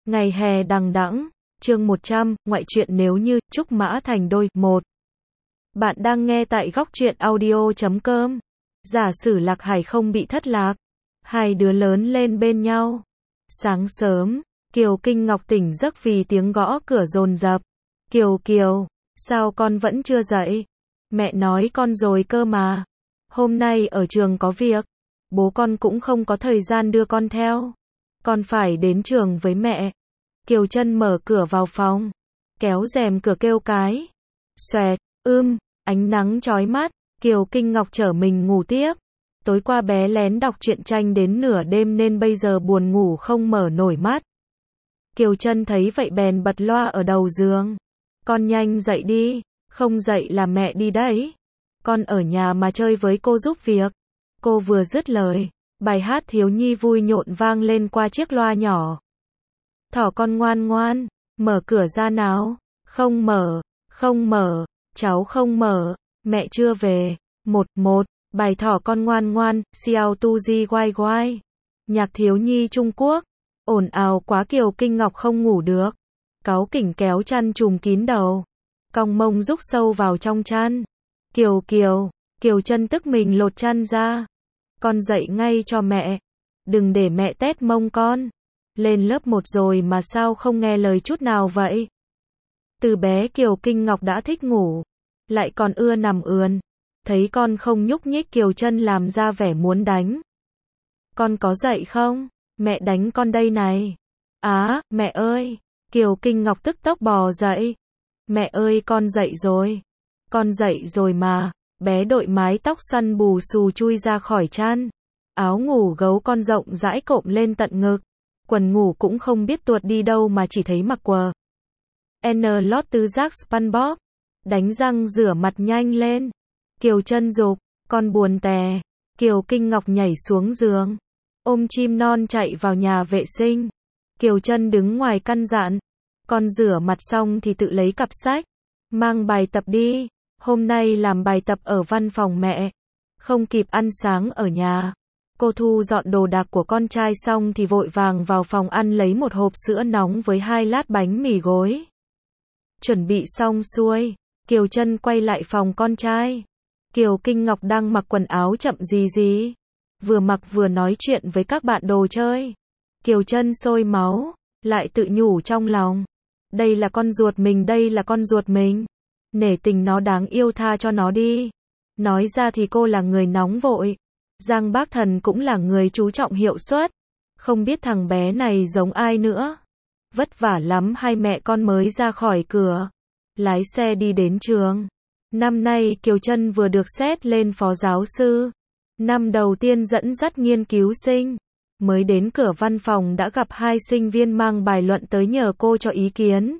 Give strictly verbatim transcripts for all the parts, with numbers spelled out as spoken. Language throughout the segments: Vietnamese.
Ngày hè đằng đẵng, chương một trăm, ngoại truyện nếu như, Trúc Mã thành đôi, một. Bạn đang nghe tại góc truyện audio chấm com. Giả sử Lạc Hải không bị thất lạc. Hai đứa lớn lên bên nhau. Sáng sớm, Kiều Kinh Ngọc tỉnh giấc vì tiếng gõ cửa dồn dập. Kiều Kiều, sao con vẫn chưa dậy? Mẹ nói con rồi cơ mà. Hôm nay ở trường có việc. Bố con cũng không có thời gian đưa con theo. Con phải đến trường với mẹ. Kiều Trân mở cửa vào phòng. Kéo rèm cửa kêu cái. Xoẹt, ưm, ánh nắng chói mắt. Kiều Kinh Ngọc trở mình ngủ tiếp. Tối qua bé lén đọc truyện tranh đến nửa đêm nên bây giờ buồn ngủ không mở nổi mắt. Kiều Trân thấy vậy bèn bật loa ở đầu giường. Con nhanh dậy đi, không dậy là mẹ đi đấy. Con ở nhà mà chơi với cô giúp việc. Cô vừa dứt lời, bài hát thiếu nhi vui nhộn vang lên qua chiếc loa nhỏ. Thỏ con ngoan ngoan, mở cửa ra nào. Không mở, không mở, cháu không mở, mẹ chưa về. Một, một, bài thỏ con ngoan ngoan, xiao tu di quay quay. Nhạc thiếu nhi Trung Quốc, ồn ào quá Kiều Kinh Ngọc không ngủ được. Cáu kỉnh kéo chăn trùm kín đầu. Cong mông rúc sâu vào trong chăn. Kiều Kiều, Kiều Trân tức mình lột chăn ra. Con dậy ngay cho mẹ. Đừng để mẹ tét mông con. Lên lớp một rồi mà sao không nghe lời chút nào vậy? Từ bé Kiều Kinh Ngọc đã thích ngủ. Lại còn ưa nằm ườn. Thấy con không nhúc nhích Kiều Trân làm ra vẻ muốn đánh. Con có dậy không? Mẹ đánh con đây này. Á, mẹ ơi. Kiều Kinh Ngọc tức tốc bò dậy. Mẹ ơi con dậy rồi. Con dậy rồi mà. Bé đội mái tóc xoăn bù xù chui ra khỏi chăn. Áo ngủ gấu con rộng rãi cộm lên tận ngực. Quần ngủ cũng không biết tuột đi đâu mà chỉ thấy mặc quờ. N lót tứ giác SpongeBob. Đánh răng rửa mặt nhanh lên. Kiều Trân dục, con buồn tè. Kiều Kinh Ngọc nhảy xuống giường. Ôm chim non chạy vào nhà vệ sinh. Kiều Trân đứng ngoài căn dặn. Con rửa mặt xong thì tự lấy cặp sách. Mang bài tập đi. Hôm nay làm bài tập ở văn phòng mẹ. Không kịp ăn sáng ở nhà. Cô Thu dọn đồ đạc của con trai xong thì vội vàng vào phòng ăn lấy một hộp sữa nóng với hai lát bánh mì gối. Chuẩn bị xong xuôi, Kiều Trân quay lại phòng con trai. Kiều Kinh Ngọc đang mặc quần áo chậm gì gì. Vừa mặc vừa nói chuyện với các bạn đồ chơi. Kiều Trân sôi máu, lại tự nhủ trong lòng. Đây là con ruột mình, đây là con ruột mình. Nể tình nó đáng yêu, tha cho nó đi. Nói ra thì cô là người nóng vội. Giang Bác Thần cũng là người chú trọng hiệu suất. Không biết thằng bé này giống ai nữa. Vất vả lắm hai mẹ con mới ra khỏi cửa. Lái xe đi đến trường. Năm nay Kiều Trân vừa được xét lên phó giáo sư. Năm đầu tiên dẫn dắt nghiên cứu sinh. Mới đến cửa văn phòng đã gặp hai sinh viên mang bài luận tới nhờ cô cho ý kiến.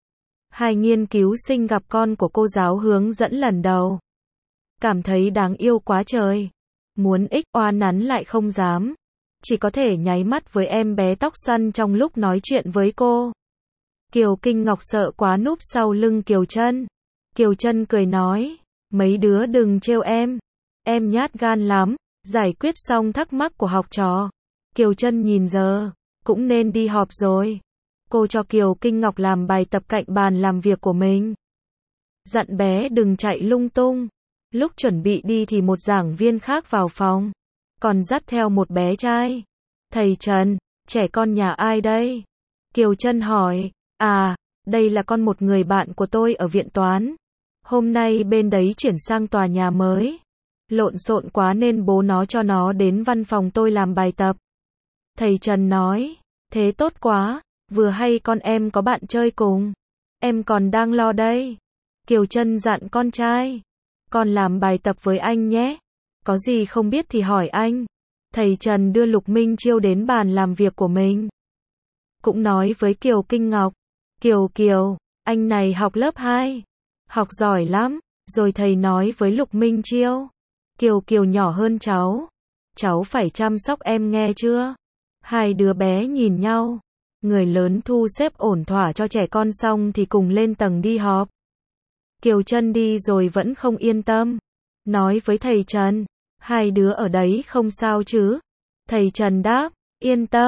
Hai nghiên cứu sinh gặp con của cô giáo hướng dẫn lần đầu. Cảm thấy đáng yêu quá trời. Muốn ích oan nắn lại không dám. Chỉ có thể nháy mắt với em bé tóc xoăn trong lúc nói chuyện với cô. Kiều Kinh Ngọc sợ quá núp sau lưng Kiều Trân. Kiều Trân cười nói. Mấy đứa đừng trêu em. Em nhát gan lắm. Giải quyết xong thắc mắc của học trò. Kiều Trân nhìn giờ. Cũng nên đi họp rồi. Cô cho Kiều Kinh Ngọc làm bài tập cạnh bàn làm việc của mình. Dặn bé đừng chạy lung tung. Lúc chuẩn bị đi thì một giảng viên khác vào phòng. Còn dắt theo một bé trai. Thầy Trần, trẻ con nhà ai đây? Kiều Trân hỏi. À, đây là con một người bạn của tôi ở viện toán. Hôm nay bên đấy chuyển sang tòa nhà mới. Lộn xộn quá nên bố nó cho nó đến văn phòng tôi làm bài tập. Thầy Trần nói. Thế tốt quá. Vừa hay con em có bạn chơi cùng. Em còn đang lo đây. Kiều Trân dặn con trai. Con làm bài tập với anh nhé. Có gì không biết thì hỏi anh. Thầy Trần đưa Lục Minh Chiêu đến bàn làm việc của mình. Cũng nói với Kiều Kinh Ngọc. Kiều Kiều, anh này học lớp hai. Học giỏi lắm. Rồi thầy nói với Lục Minh Chiêu. Kiều Kiều nhỏ hơn cháu. Cháu phải chăm sóc em nghe chưa? Hai đứa bé nhìn nhau. Người lớn thu xếp ổn thỏa cho trẻ con xong thì cùng lên tầng đi họp. Kiều Trân đi rồi vẫn không yên tâm. Nói với thầy Trần. Hai đứa ở đấy không sao chứ? Thầy Trần đáp. Yên tâm.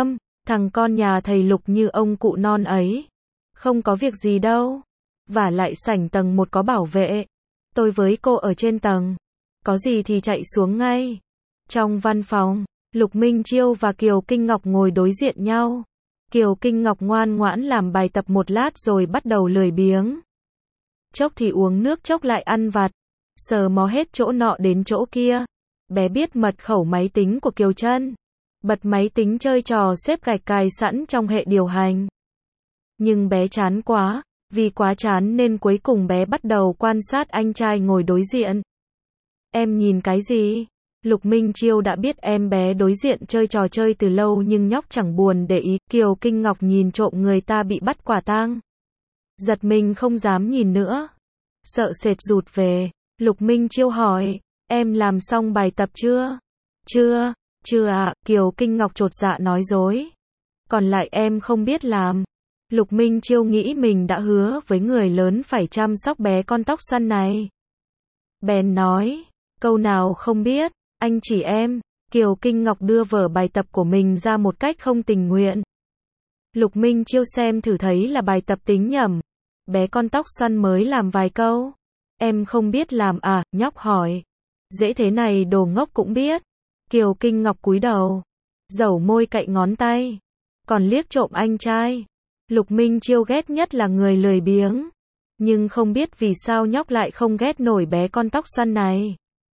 Thằng con nhà thầy Lục như ông cụ non ấy. Không có việc gì đâu. Vả lại sảnh tầng một có bảo vệ. Tôi với cô ở trên tầng. Có gì thì chạy xuống ngay. Trong văn phòng, Lục Minh Chiêu và Kiều Kinh Ngọc ngồi đối diện nhau. Kiều Kinh Ngọc ngoan ngoãn làm bài tập một lát rồi bắt đầu lười biếng. Chốc thì uống nước, chốc lại ăn vặt. Sờ mó hết chỗ nọ đến chỗ kia. Bé biết mật khẩu máy tính của Kiều Trân. Bật máy tính chơi trò xếp gạch cài sẵn trong hệ điều hành. Nhưng bé chán quá. Vì quá chán nên cuối cùng bé bắt đầu quan sát anh trai ngồi đối diện. Em nhìn cái gì? Lục Minh Chiêu đã biết em bé đối diện chơi trò chơi từ lâu nhưng nhóc chẳng buồn để ý. Kiều Kinh Ngọc nhìn trộm người ta bị bắt quả tang. Giật mình không dám nhìn nữa. Sợ sệt rụt về. Lục Minh Chiêu hỏi, em làm xong bài tập chưa? Chưa, chưa ạ, Kiều Kinh Ngọc chột dạ nói dối. Còn lại em không biết làm. Lục Minh Chiêu nghĩ mình đã hứa với người lớn phải chăm sóc bé con tóc xoăn này. Bèn nói, câu nào không biết, anh chỉ em. Kiều Kinh Ngọc đưa vở bài tập của mình ra một cách không tình nguyện. Lục Minh Chiêu xem thử thấy là bài tập tính nhẩm. Bé con tóc xoăn mới làm vài câu. Em không biết làm à, nhóc hỏi. Dễ thế này đồ ngốc cũng biết. Kiều Kinh Ngọc cúi đầu. Dẩu môi cạnh ngón tay. Còn liếc trộm anh trai. Lục Minh Chiêu ghét nhất là người lười biếng. Nhưng không biết vì sao nhóc lại không ghét nổi bé con tóc xoăn này.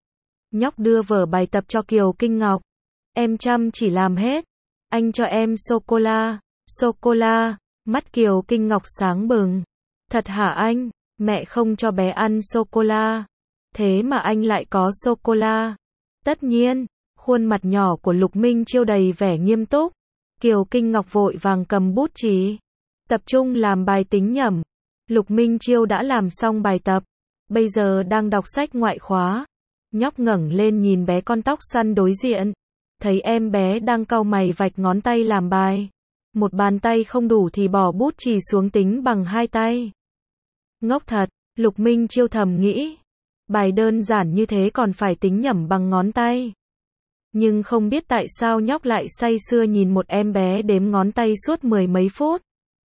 Nhóc đưa vở bài tập cho Kiều Kinh Ngọc. Em chăm chỉ làm hết. Anh cho em sô-cô-la. Sô-cô-la. Mắt Kiều Kinh Ngọc sáng bừng. Thật hả anh? Mẹ không cho bé ăn sô-cô-la. Thế mà anh lại có sô-cô-la. Tất nhiên. Khuôn mặt nhỏ của Lục Minh Chiêu đầy vẻ nghiêm túc. Kiều Kinh Ngọc vội vàng cầm bút chì. Tập trung làm bài tính nhẩm. Lục Minh Chiêu đã làm xong bài tập. Bây giờ đang đọc sách ngoại khóa. Nhóc ngẩng lên nhìn bé con tóc xoăn đối diện. Thấy em bé đang cau mày vạch ngón tay làm bài. Một bàn tay không đủ thì bỏ bút chì xuống tính bằng hai tay. Ngốc thật, Lục Minh Chiêu thầm nghĩ. Bài đơn giản như thế còn phải tính nhẩm bằng ngón tay. Nhưng không biết tại sao nhóc lại say sưa nhìn một em bé đếm ngón tay suốt mười mấy phút.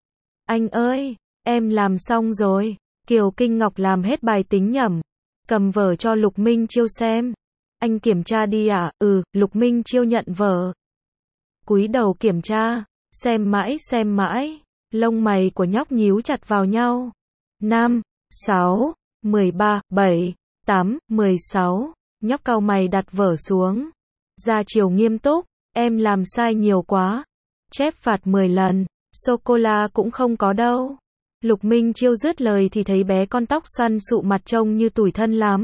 Anh ơi, em làm xong rồi. Kiều Kinh Ngọc làm hết bài tính nhẩm. Cầm vở cho Lục Minh Chiêu xem. Anh kiểm tra đi ạ. À? Ừ, Lục Minh Chiêu nhận vở. Cúi đầu kiểm tra. Xem mãi xem mãi. Lông mày của nhóc nhíu chặt vào nhau. năm, sáu, mười ba, bảy, tám, mười sáu. Nhóc cau mày đặt vở xuống. Ra chiều nghiêm túc. Em làm sai nhiều quá. Chép phạt mười lần. Sô-cô-la cũng không có đâu. Lục Minh Chiêu dứt lời thì thấy bé con tóc xoăn sụ mặt trông như tủi thân lắm.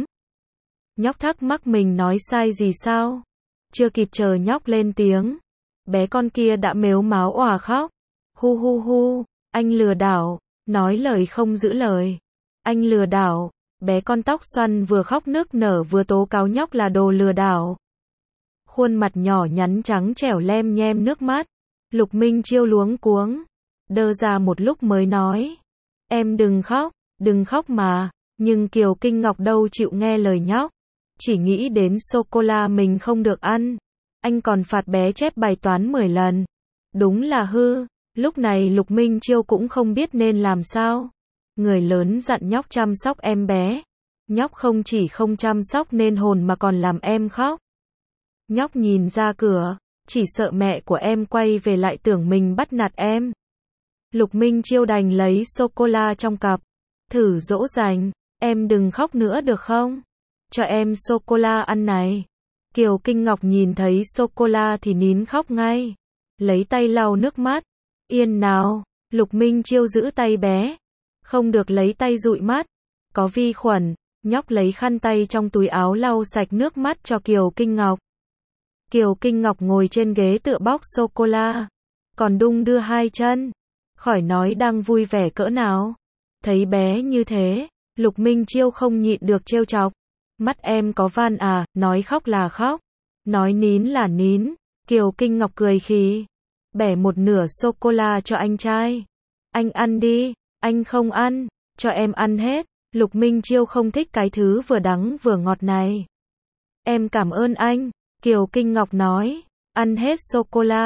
Nhóc thắc mắc mình nói sai gì sao? Chưa kịp chờ nhóc lên tiếng. Bé con kia đã mếu máo òa khóc. Hu hu hu, anh lừa đảo. Nói lời không giữ lời. Anh lừa đảo. Bé con tóc xoăn vừa khóc nức nở vừa tố cáo nhóc là đồ lừa đảo. Khuôn mặt nhỏ nhắn trắng trẻo lem nhem nước mắt. Lục Minh Chiêu luống cuống. Đơ ra một lúc mới nói. Em đừng khóc, đừng khóc mà. Nhưng Kiều Kinh Ngọc đâu chịu nghe lời nhóc. Chỉ nghĩ đến sô-cô-la mình không được ăn. Anh còn phạt bé chép bài toán mười lần. Đúng là hư. Lúc này Lục Minh Chiêu cũng không biết nên làm sao. Người lớn dặn nhóc chăm sóc em bé. Nhóc không chỉ không chăm sóc nên hồn mà còn làm em khóc. Nhóc nhìn ra cửa. Chỉ sợ mẹ của em quay về lại tưởng mình bắt nạt em. Lục Minh Chiêu đành lấy sô-cô-la trong cặp. Thử dỗ dành. Em đừng khóc nữa được không? Cho em sô-cô-la ăn này. Kiều Kinh Ngọc nhìn thấy sô-cô-la thì nín khóc ngay. Lấy tay lau nước mắt. Yên nào. Lục Minh Chiêu giữ tay bé. Không được lấy tay dụi mắt. Có vi khuẩn. Nhóc lấy khăn tay trong túi áo lau sạch nước mắt cho Kiều Kinh Ngọc. Kiều Kinh Ngọc ngồi trên ghế tựa bóc sô-cô-la. Còn đung đưa hai chân. Khỏi nói đang vui vẻ cỡ nào. Thấy bé như thế, Lục Minh Chiêu không nhịn được trêu chọc. Mắt em có van à, nói khóc là khóc. Nói nín là nín. Kiều Kinh Ngọc cười khì. Bẻ một nửa sô-cô-la cho anh trai. Anh ăn đi. Anh không ăn. Cho em ăn hết. Lục Minh Chiêu không thích cái thứ vừa đắng vừa ngọt này. Em cảm ơn anh. Kiều Kinh Ngọc nói. Ăn hết sô-cô-la.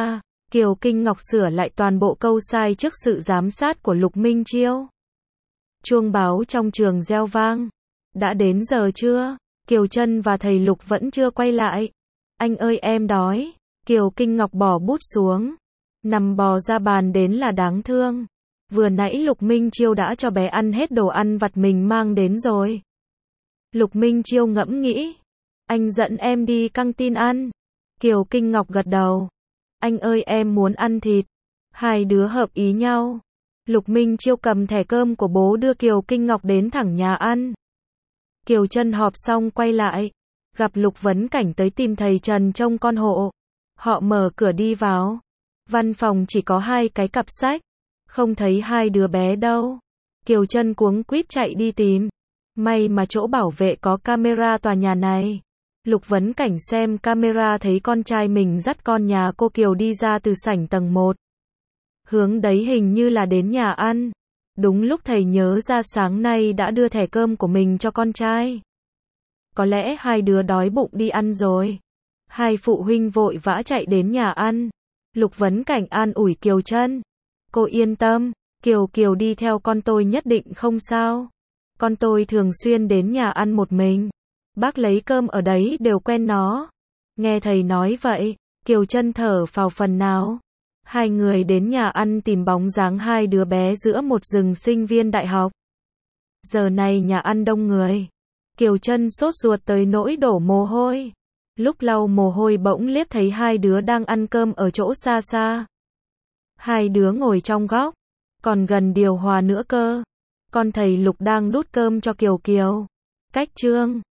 Kiều Kinh Ngọc sửa lại toàn bộ câu sai trước sự giám sát của Lục Minh Chiêu. Chuông báo trong trường reo vang. Đã đến giờ chưa? Kiều Trân và thầy Lục vẫn chưa quay lại. Anh ơi em đói. Kiều Kinh Ngọc bỏ bút xuống. Nằm bò ra bàn đến là đáng thương. Vừa nãy Lục Minh Chiêu đã cho bé ăn hết đồ ăn vặt mình mang đến rồi. Lục Minh Chiêu ngẫm nghĩ. Anh dẫn em đi căng tin ăn. Kiều Kinh Ngọc gật đầu. Anh ơi em muốn ăn thịt. Hai đứa hợp ý nhau. Lục Minh Chiêu cầm thẻ cơm của bố đưa Kiều Kinh Ngọc đến thẳng nhà ăn. Kiều Trân họp xong quay lại. Gặp Lục Vấn Cảnh tới tìm thầy Trần trông con hộ. Họ mở cửa đi vào. Văn phòng chỉ có hai cái cặp sách. Không thấy hai đứa bé đâu. Kiều Trân cuống quýt chạy đi tìm. May mà chỗ bảo vệ có camera tòa nhà này. Lục Vấn Cảnh xem camera thấy con trai mình dắt con nhà cô Kiều đi ra từ sảnh tầng một. Hướng đấy hình như là đến nhà ăn. Đúng lúc thầy nhớ ra sáng nay đã đưa thẻ cơm của mình cho con trai. Có lẽ hai đứa đói bụng đi ăn rồi. Hai phụ huynh vội vã chạy đến nhà ăn. Lục Vấn Cảnh an ủi Kiều Trân. Cô yên tâm, Kiều Kiều đi theo con tôi nhất định không sao. Con tôi thường xuyên đến nhà ăn một mình. Bác lấy cơm ở đấy đều quen nó. Nghe thầy nói vậy, Kiều Trân thở phào phần nào. Hai người đến nhà ăn tìm bóng dáng hai đứa bé giữa một rừng sinh viên đại học. Giờ này nhà ăn đông người. Kiều Trân sốt ruột tới nỗi đổ mồ hôi. Lúc lau mồ hôi bỗng liếc thấy hai đứa đang ăn cơm ở chỗ xa xa. Hai đứa ngồi trong góc. Còn gần điều hòa nữa cơ. Con thầy Lục đang đút cơm cho Kiều Kiều. Cách trương.